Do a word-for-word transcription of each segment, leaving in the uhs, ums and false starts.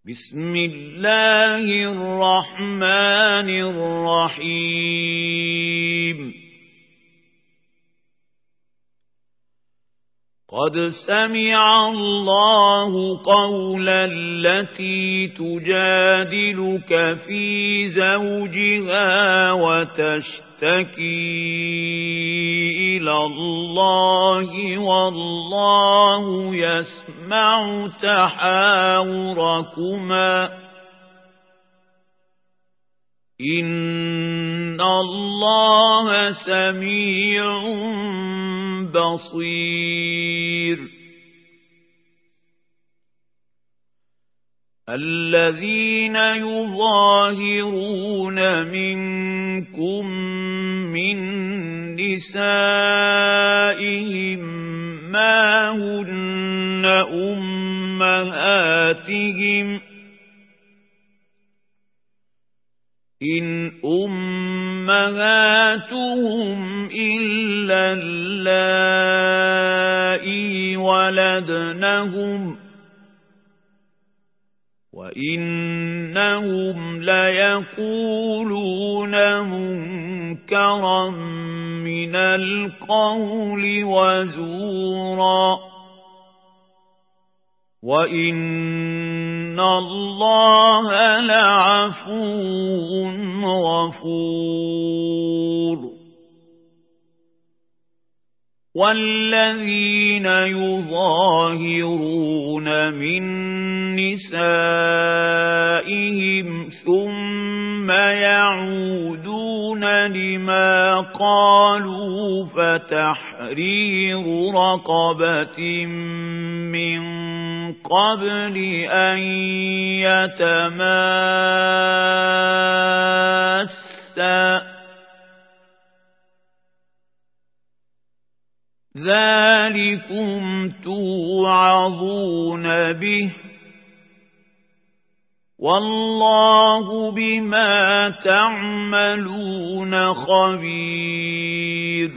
بسم الله الرحمن الرحيم قد سمع الله قول التي تجادلك في زوجها وتشتكي إلى الله والله يسمع تحاوركما إن الله سميع بصير الذين يظاهرون منكم من نسائهم ما هن أمهاتهم إن أمهاتهم إلا اللائي ولدنهم وإنهم ليقولون منكرا من القول وزورا وإن الله لعفو غفور والذين يظاهرون من نسائهم ثم يعودون لما قالوا فتحرير رقبة من قبل أن يتماسا ذلكم توعظون به والله بما تعملون خبير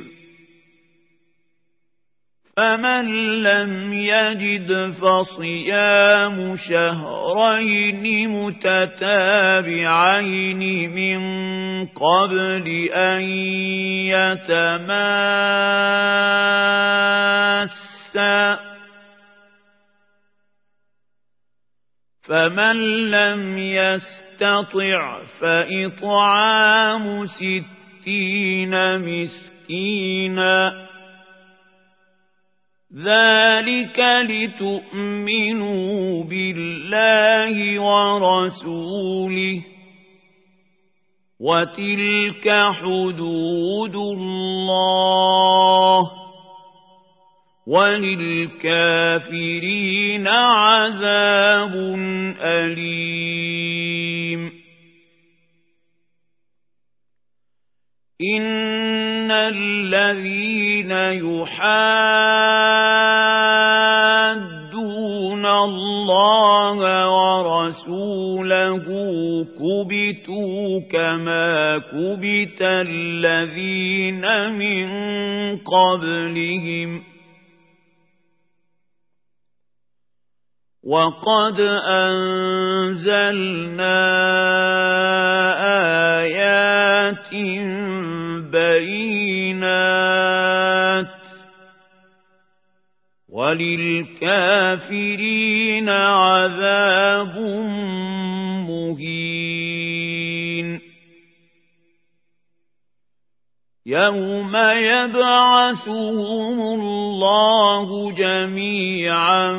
فمن لم يجد فصيام شهرين متتابعين من قبل أن يتماسا فمن لم يستطع فإطعام ستين مسكينا ذلك لتؤمنوا بالله ورسوله وتلك حدود الله وللكافرين عذاب أليم إن الذين يحادون الله ورسوله كبتوا كما كبت الذين من قبلهم وقد أنزلنا آيات بينات وللكافرين عذاب مهين يوم يبعثهم الله جميعا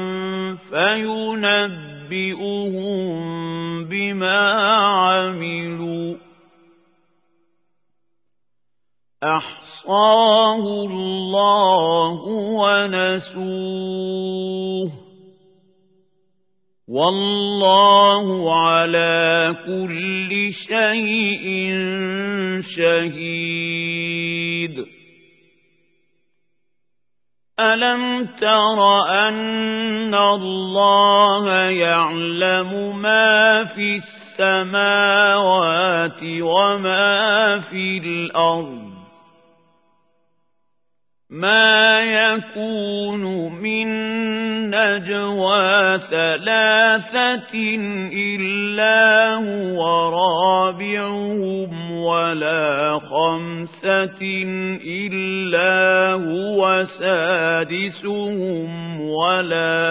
فينبئهم بما عملوا أحصاه الله ونسوه والله على كل شيء شهيد ألم تر أن الله يعلم ما في السماوات السماوات وما في الأرض ما يكون من نجوى ثلاثة إلا هو رابعهم ولا خمسة إلا هو سادسهم ولا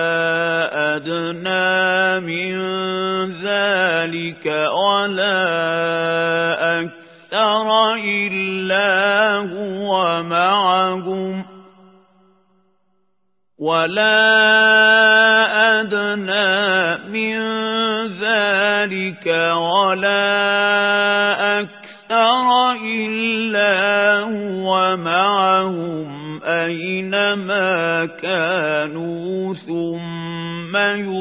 أدنى من ذلك ولا أكثر ترى إلا هو معهم ولا أدنى من ذلك ولا أكثر إلا هو معهم أينما كانوا ثم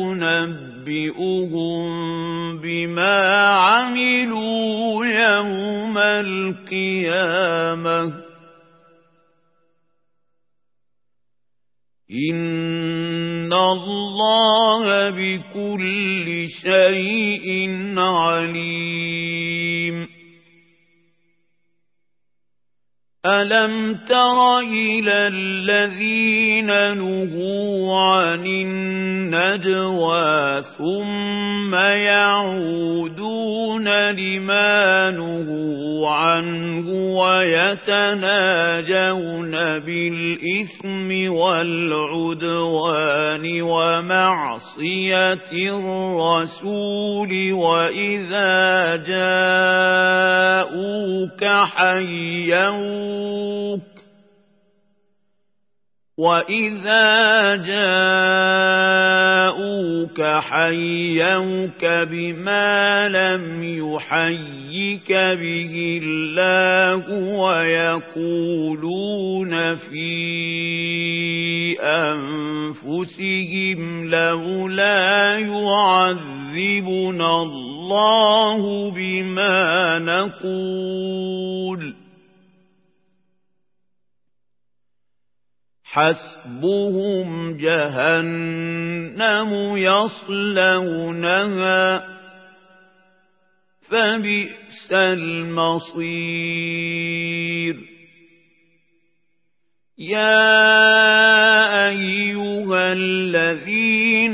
ينبئهم بما عملوا يوم القيامة إن الله بكل شيء عليم ألم تر إلى الذين نهوا عن النجوى ثم يعودون لما نهوا عنه ويتناجون بالإثم والعدوان ومعصية الرسول وإذا جاءوك حيوك وإذا جاءوك حيوك بما لم يحيك به الله ويقولون في أنفسهم لولا يعذبنا الله بما نقول حسبهم جهنم يصلونها فبئس المصير يا أيها الذين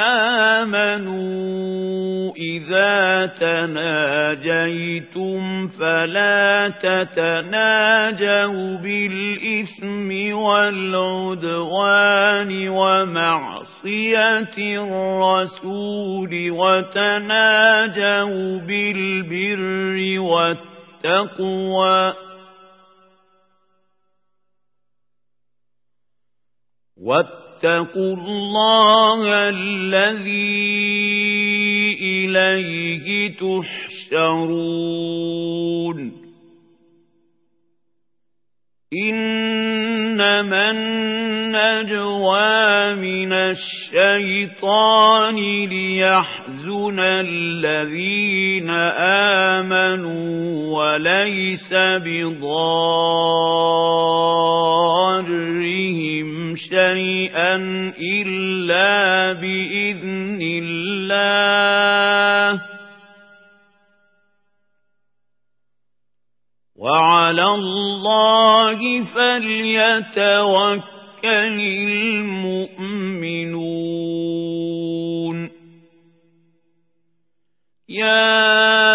آمنوا إذا تناجيتم فلا تتناجوا بالإثم والعدوان ومعصية الرسول وتناجوا بالبر والتقوى واتقوا الله الذي إليه تحشرون إنما النجوى من الشيطان ليحزن الذين آمنوا وليس بضارهم شيئا إلا بإذن الله وعلى الله فليتوكل المؤمنون يا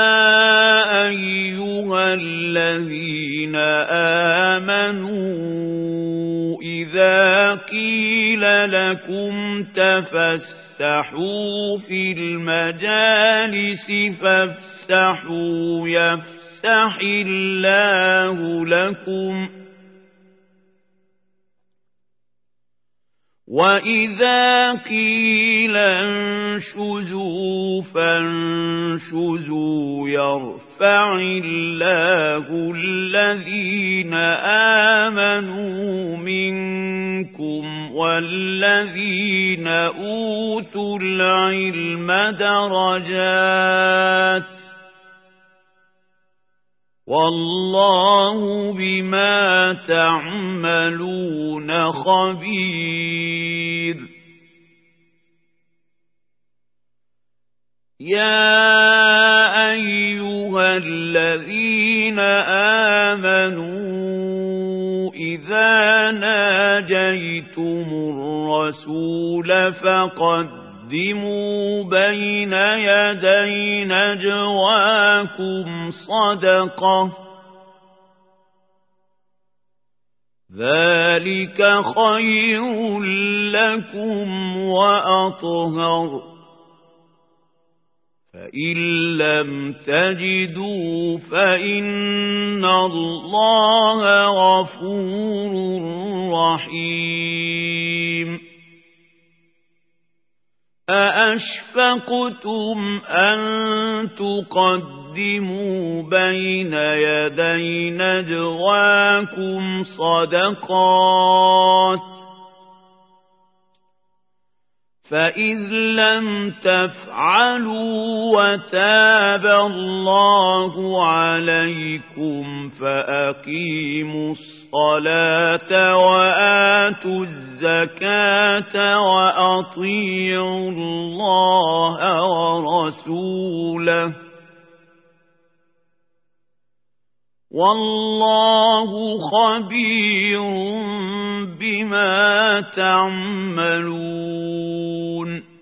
أيها الذين آمنوا إذا قيل لكم تفسحوا في المجالس فافسحوا يفسحوا يفسح الله لكم وإذا قيل انشزوا فانشزوا يرفع الله الذين آمنوا منكم والذين أوتوا العلم درجات والله بما تعملون خبير يا أيها الذين آمنوا إذا ناجيتم الرسول فقدموا بين يدي نجواكم صدقة ذلك خير لكم وأطهر فإن لم تجدوا فإن الله غفور رحيم أأشفقتم أن تقدموا بين يدي نجواكم صدقات فإذ لم تفعلوا وتاب الله عليكم فأقيموا الصلاة وآتوا الزكاة وأطيعوا الله ورسوله والله خبير بما تعملون